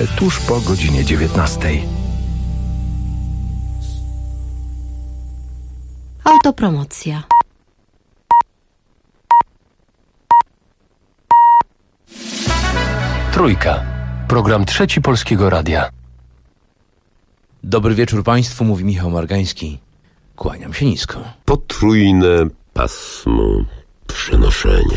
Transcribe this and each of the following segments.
niedzielę tuż po godzinie 19. Autopromocja. Trójka. Program Trzeci Polskiego Radia. Dobry wieczór Państwu, mówi Michał Margański. Kłaniam się nisko. Potrójne pasmo. Przenoszenie.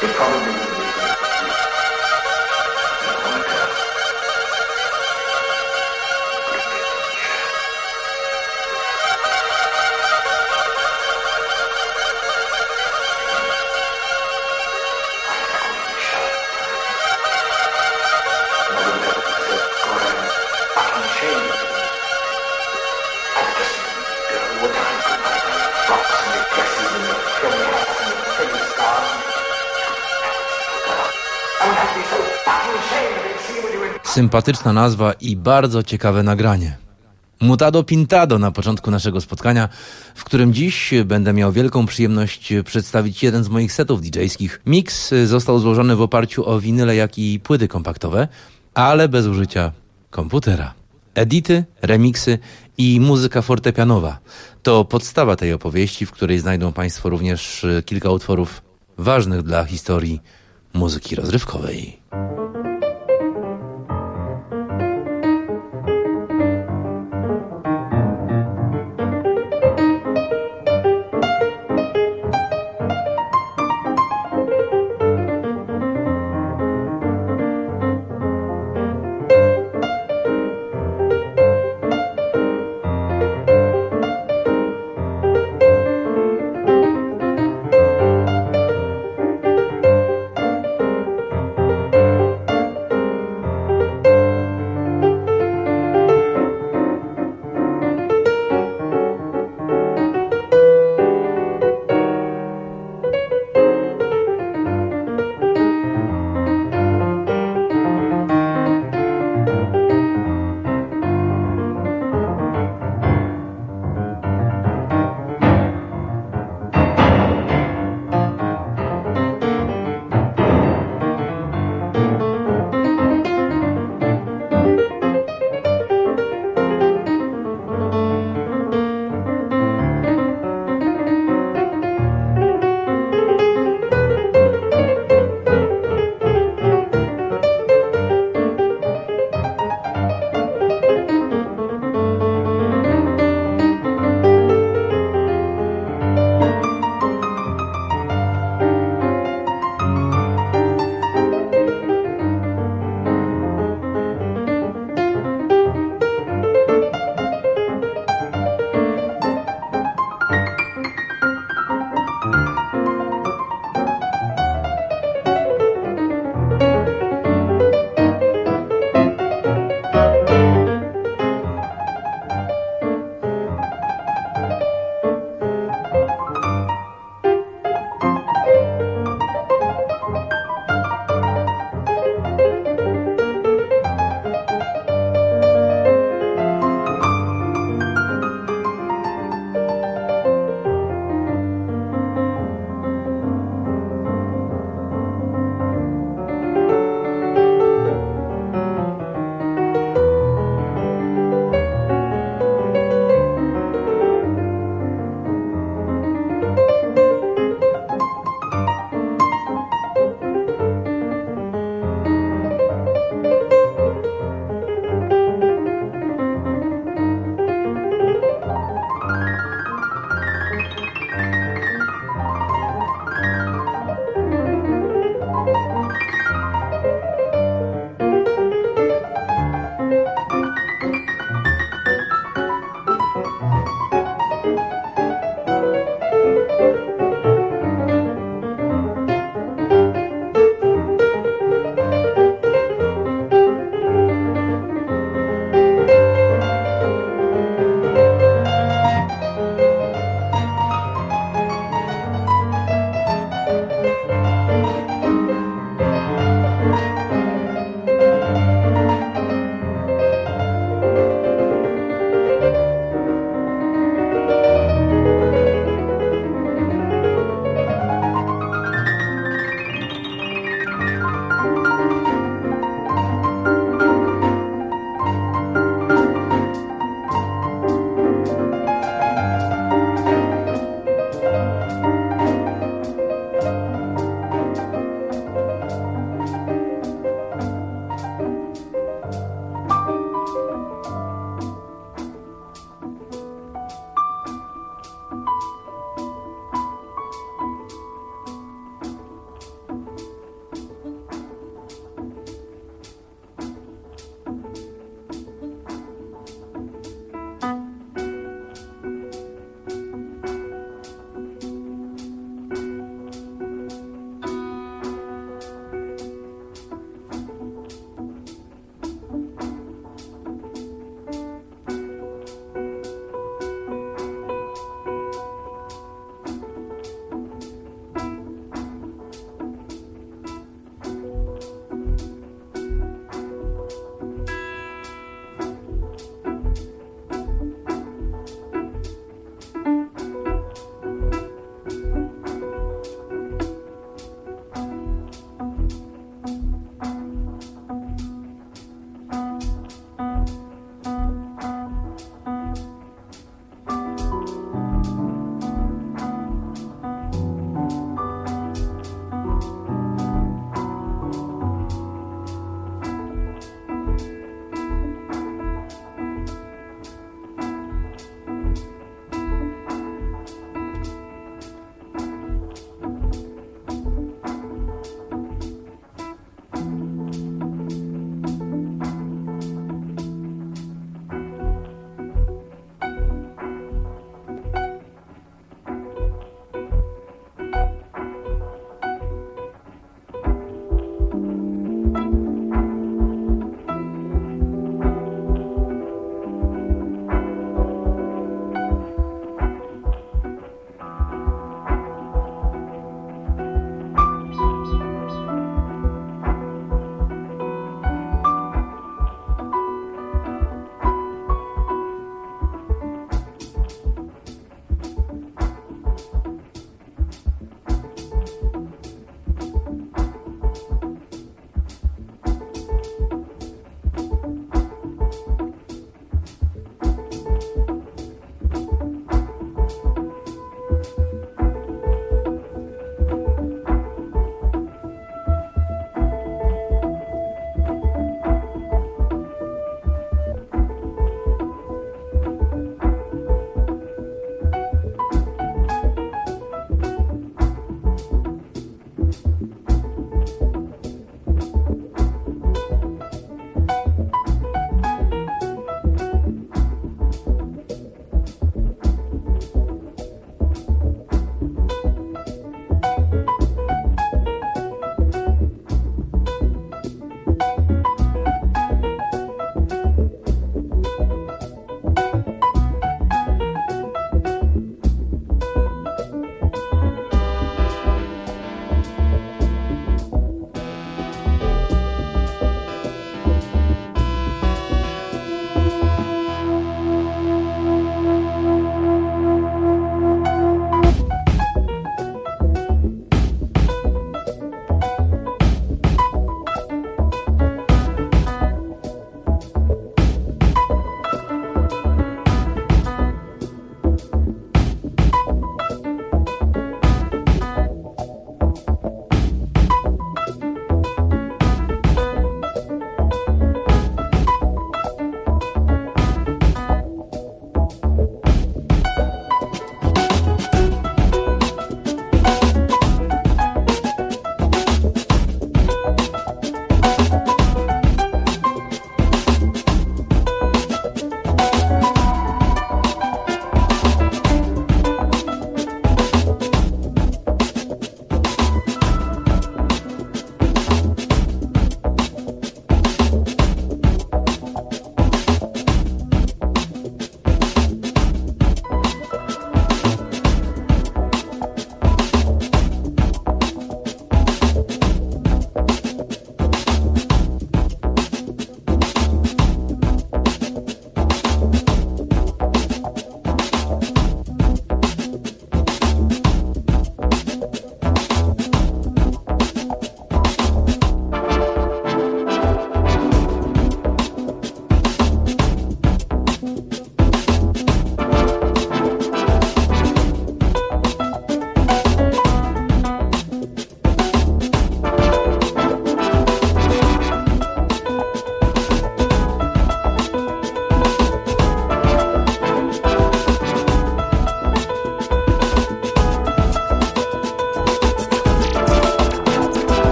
Sympatyczna nazwa i bardzo ciekawe nagranie. Mutado Pintado na początku naszego spotkania, w którym dziś będę miał wielką przyjemność przedstawić jeden z moich setów DJ-skich. Mix został złożony w oparciu o winyle, jak i płyty kompaktowe, ale bez użycia komputera. Edity, remiksy i muzyka fortepianowa to podstawa tej opowieści, w której znajdą Państwo również kilka utworów ważnych dla historii muzyki rozrywkowej.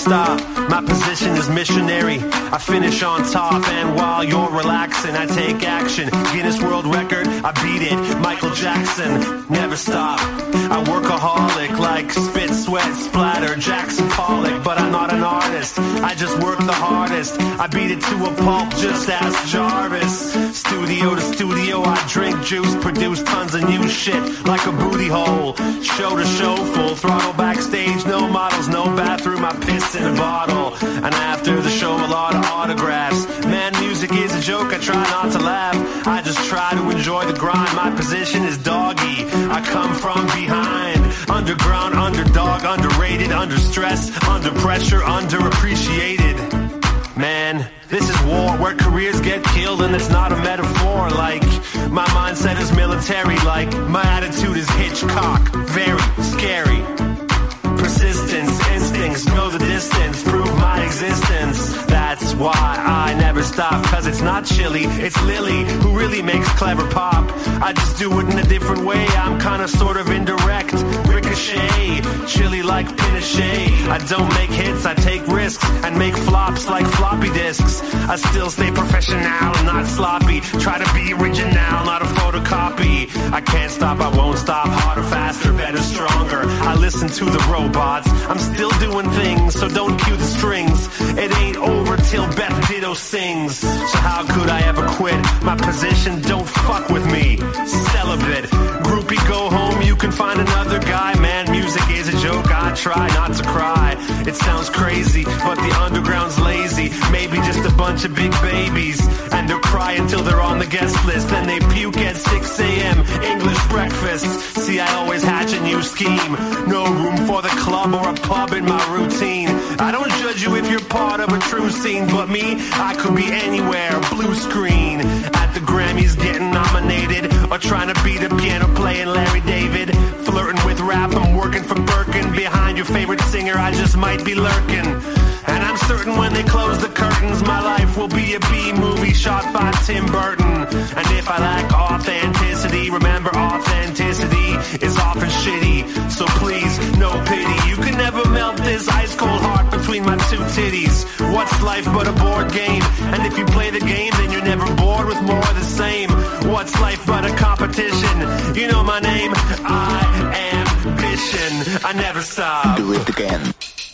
stop. My position is missionary. I finish on top, and while you're relaxing, I take action. Guinness World Record, I beat it. Michael Jackson, never stop. I workaholic like spit, sweat, splatter, Jackson Pollock, but I'm not an artist. I just work the hardest. I beat it to a pulp, just ask Jarvis. Studio to studio, I drink juice, produce tons of new shit like a booty hole. Show to show, full throttle backstage, no models, no bathroom, I piss in a bottle. And after the show, a lot of autographs. Man, music is a joke, I try not to laugh. I just try to enjoy the grind. My position is doggy, I come from behind. Underground, underdog, underrated, under stress, under pressure, underappreciated. Man, this is war where careers get killed and it's not a metaphor. Like, my mindset is military, like, my attitude is Hitchcock. Very scary. Persistence, instincts, know the distance, prove my existence. That's why I never stop, cause it's not Chili, it's Lily who really makes clever pop. I just do it in a different way, I'm kinda sort of indirect. Ricochet, Chili like Pinochet. I don't make hits, I take risks and make flops like floppy disks. I still stay professional, not sloppy. Try to be original, not a photocopy. I can't stop, I won't stop. Harder, faster, better, stronger. I listen to the robots. I'm still doing things, so don't cue the strings. It ain't over till Beth Ditto sings. So how could I ever quit? My position, don't fuck with me. Celibate. Groupie, go home, you can find another guy. Man, music is a joke, I try not to cry. It sounds crazy, but the underground's lazy. Maybe just a bunch of big babies. And they'll cry until they're on the guest list. Then they puke at 6 a.m. English breakfast. See, I always hatch a new scheme. No room for the club or a pub in my routine. I don't judge you if you're part of a true scene, but me, I could be anywhere, blue screen. At the Grammys getting nominated, or trying to beat a piano playing Larry David. Flirting with rap, I'm working for Birkin. Behind your favorite singer, I just might be lurking. And I'm certain when they close the curtains, my life will be a B-movie shot by Tim Burton. And if I lack authenticity, remember authenticity is often shitty. So please, no pity. You can never melt this ice-cold heart between my two titties. What's life but a board game? And if you play the game, then you're never bored with more of the same. What's life but a competition? You know my name, I am Ambition. I never stop. Do it again.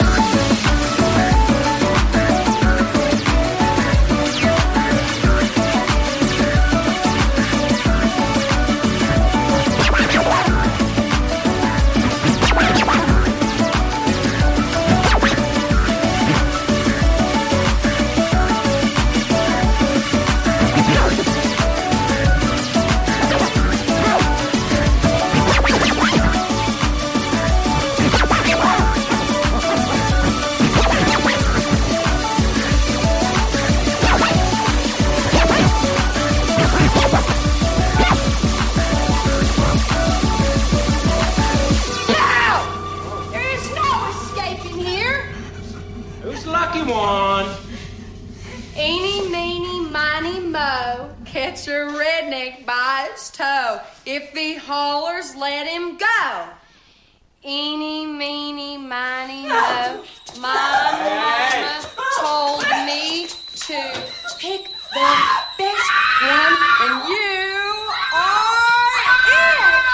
Catch a redneck by its toe. If he hollers, let him go. Eeny, meeny, miny, mo. My mama told me to pick the best one, and you are it.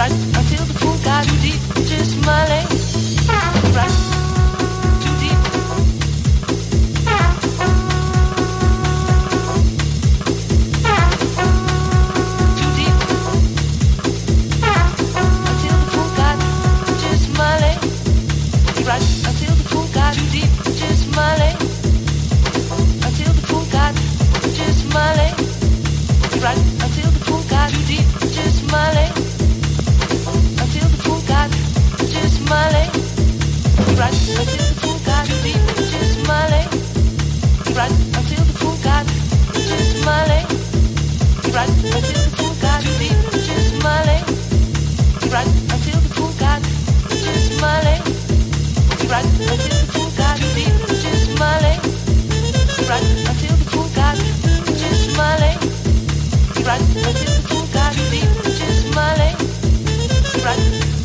Right until the pool got too deep, just my leg. Right, too deep. Too deep. Until the pool got just my leg. Right until the pool got too deep, just my leg. Until the pool got just my leg. Right until the pool got too deep, just my leg. Until the pool got just my leg. Right until the pool got too deep, just my leg. Right until the pool got just my leg. Right until the pool got too deep, just my leg. Right until the pool got just my leg. Right until the pool got too deep, just my leg. Right until the pool got just my leg. Right until the pool got too deep, just my leg. Right.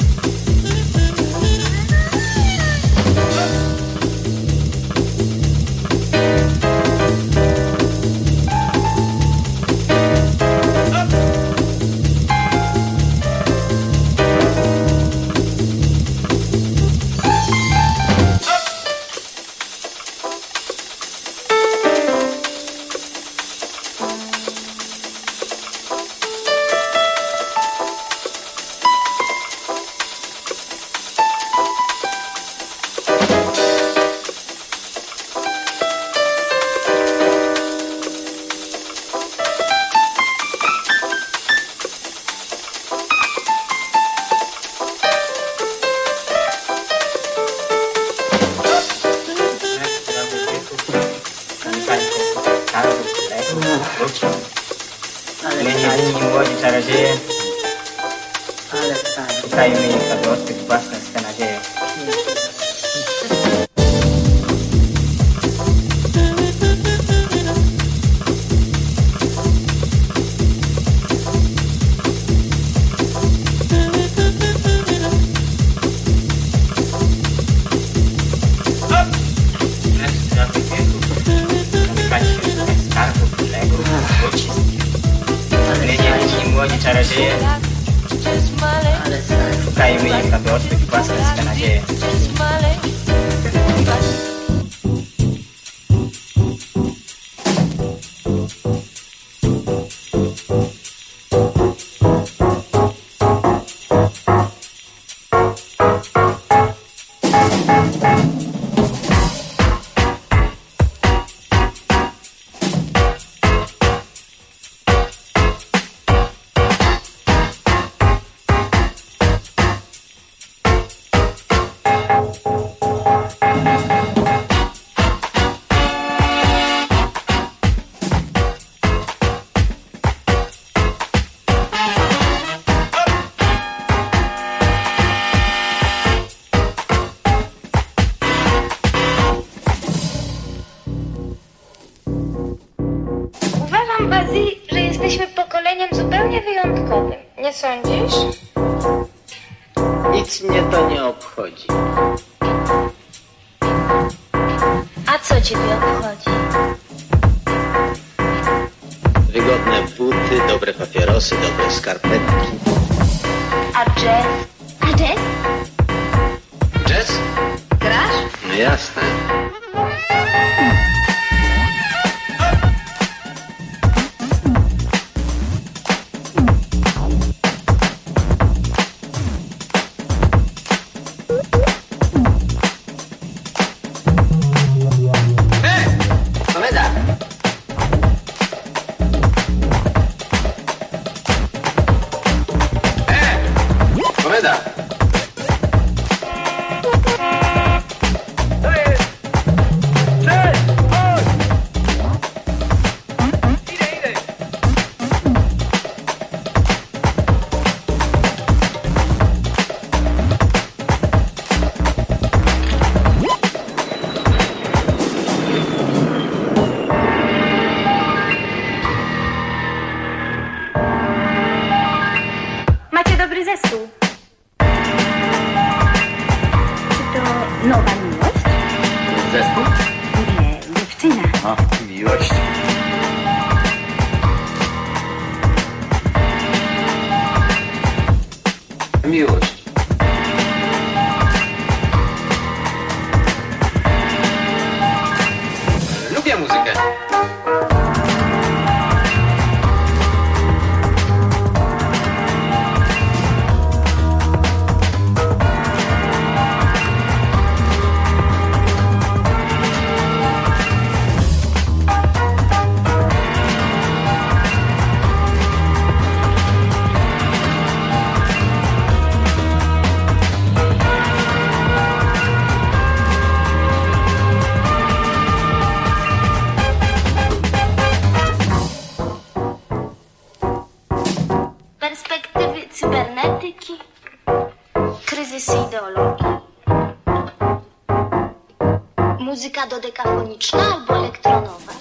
Nie sądzisz? Nic mnie to nie obchodzi. A co ciebie obchodzi? Wygodne buty, dobre papierosy, dobre skarpetki. A jazz? A jazz? Jazz? Grasz? No jasne. polityki, kryzysy ideologii. Muzyka dodekafoniczna albo elektronowa.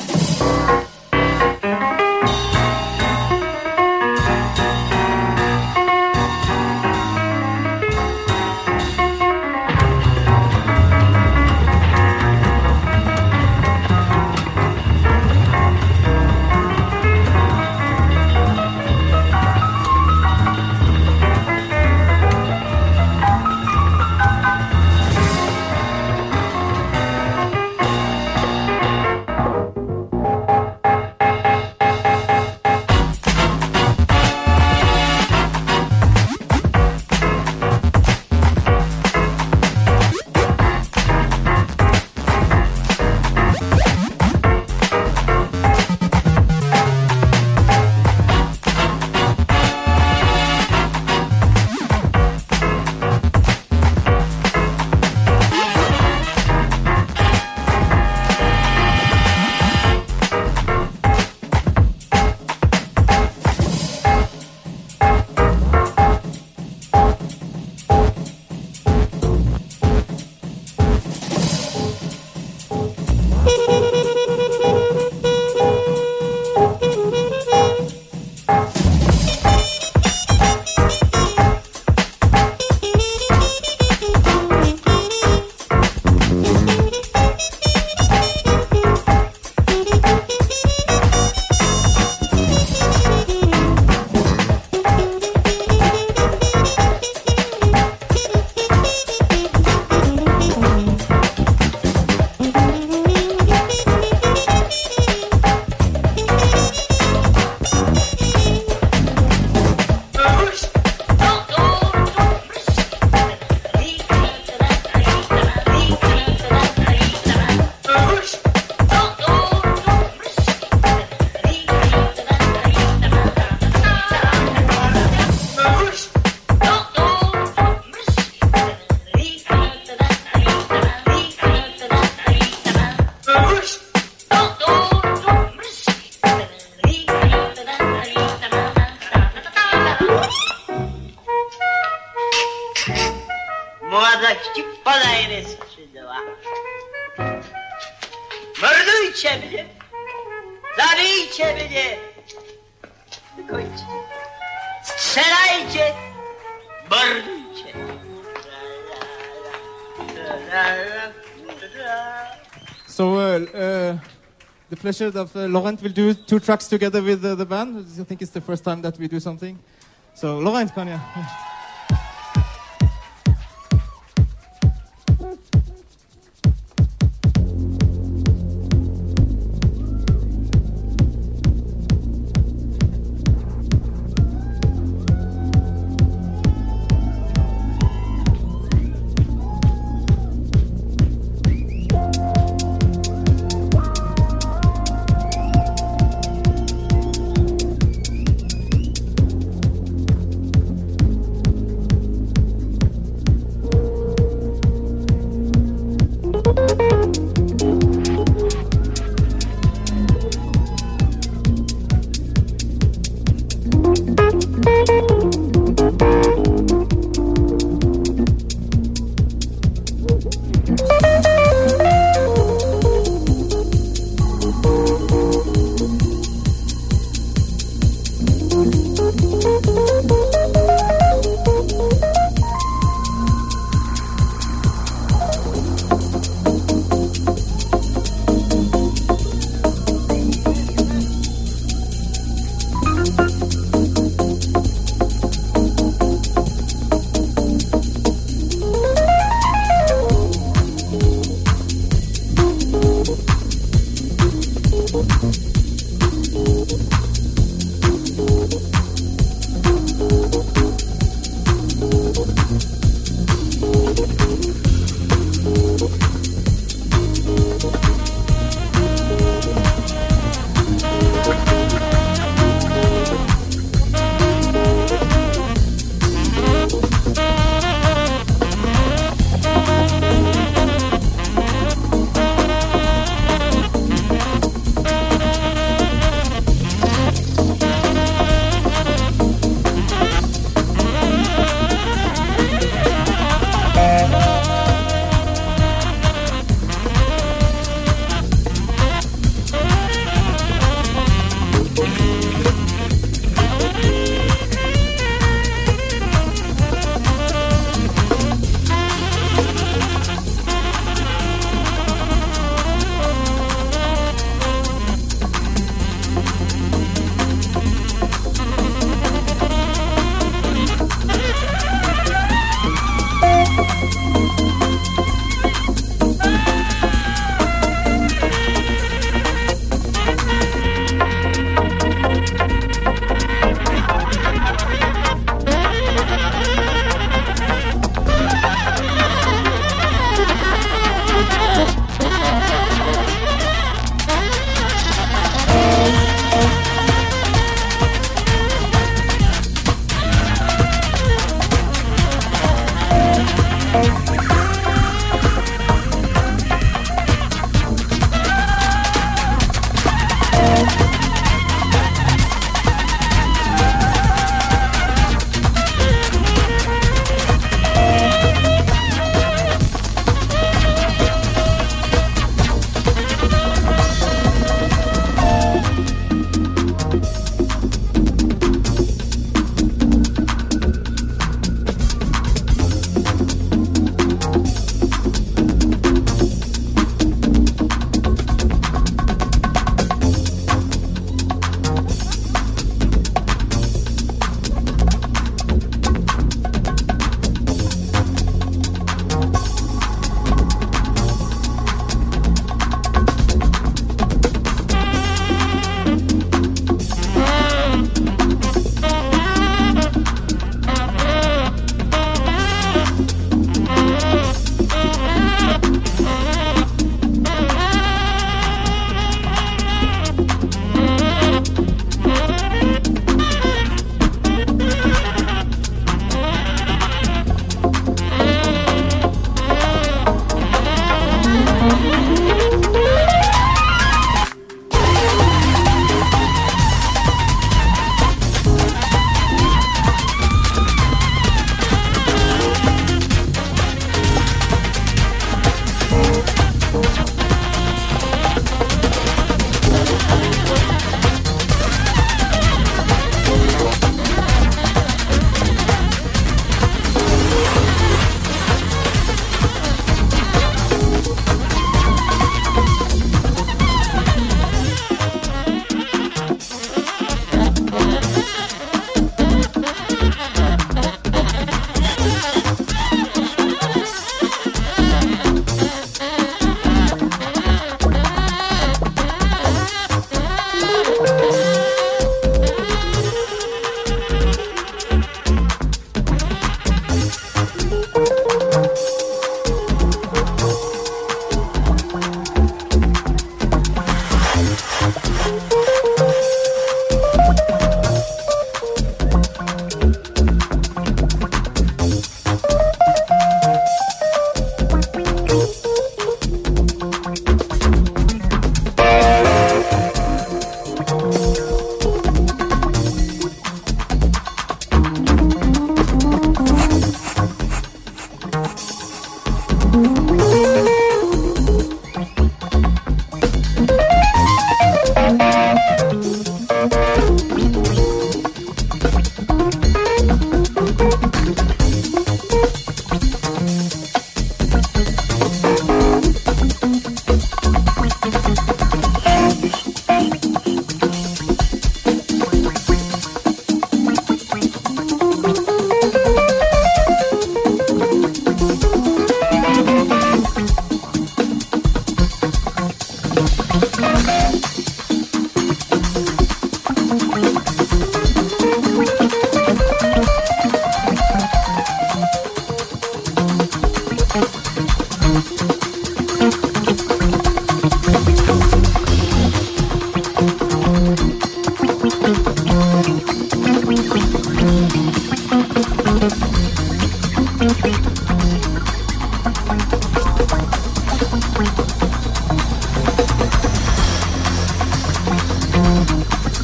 Młodości podajne skrzydła. Mordujcie mnie! Zabijcie mnie! Kończcie! Strzelajcie! Mordujcie! So, the pleasure of Laurent will do 2 tracks together with the band. I think it's the first time that we do something. So, Laurent, come here.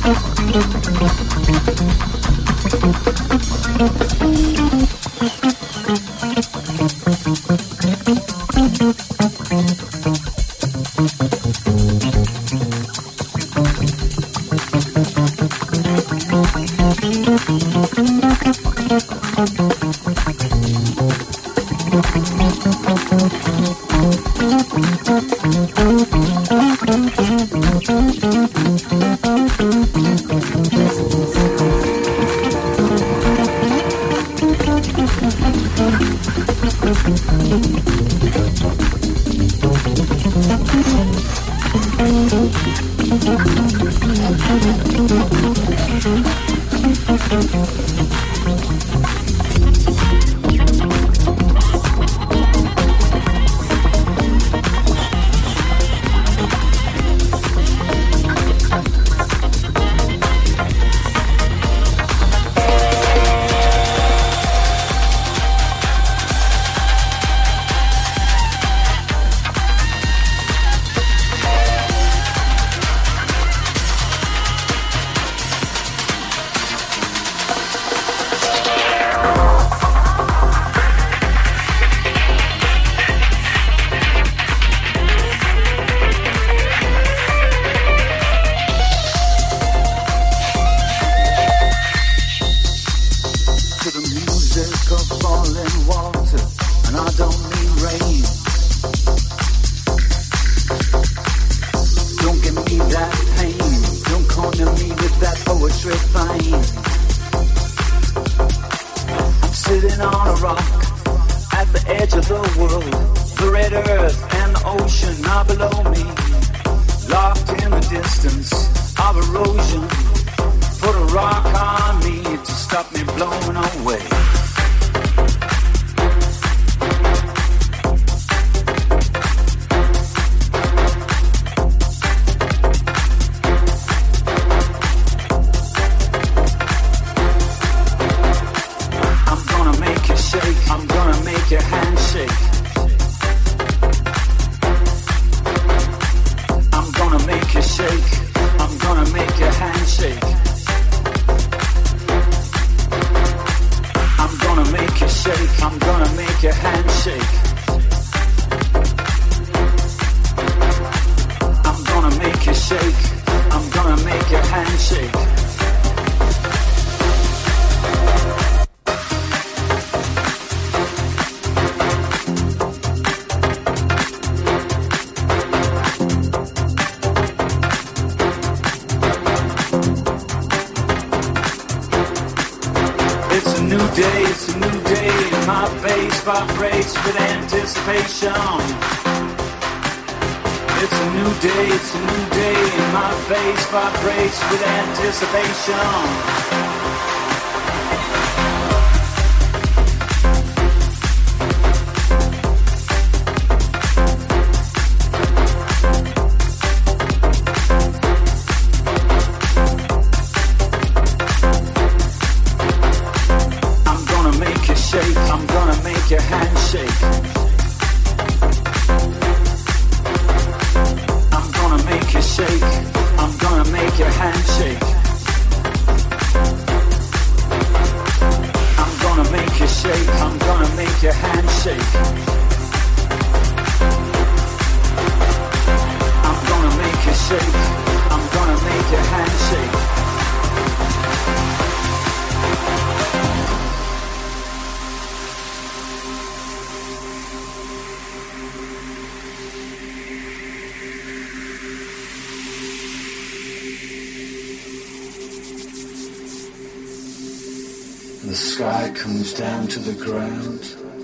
The sky comes down to the ground,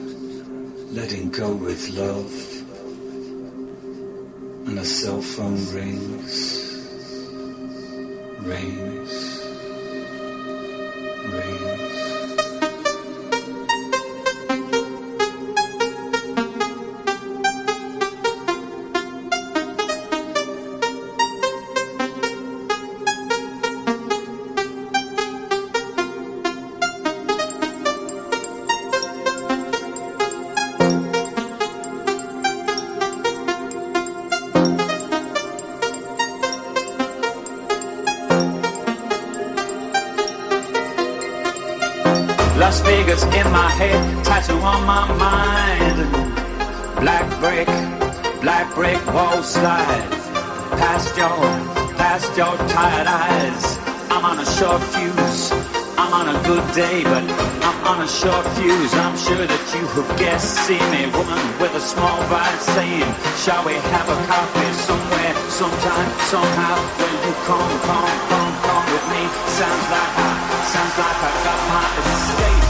letting go with love, and a cell phone rings. Las Vegas in my head, tattoo on my mind. Black brick wall slide. Past your tired eyes. I'm on a short fuse. I'm on a good day, but I'm on a short fuse. I'm sure that you have guessed. See me, woman with a small vibe, saying, shall we have a coffee somewhere, sometime, somehow? When you come with me. Sounds like I got my escape.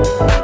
Thank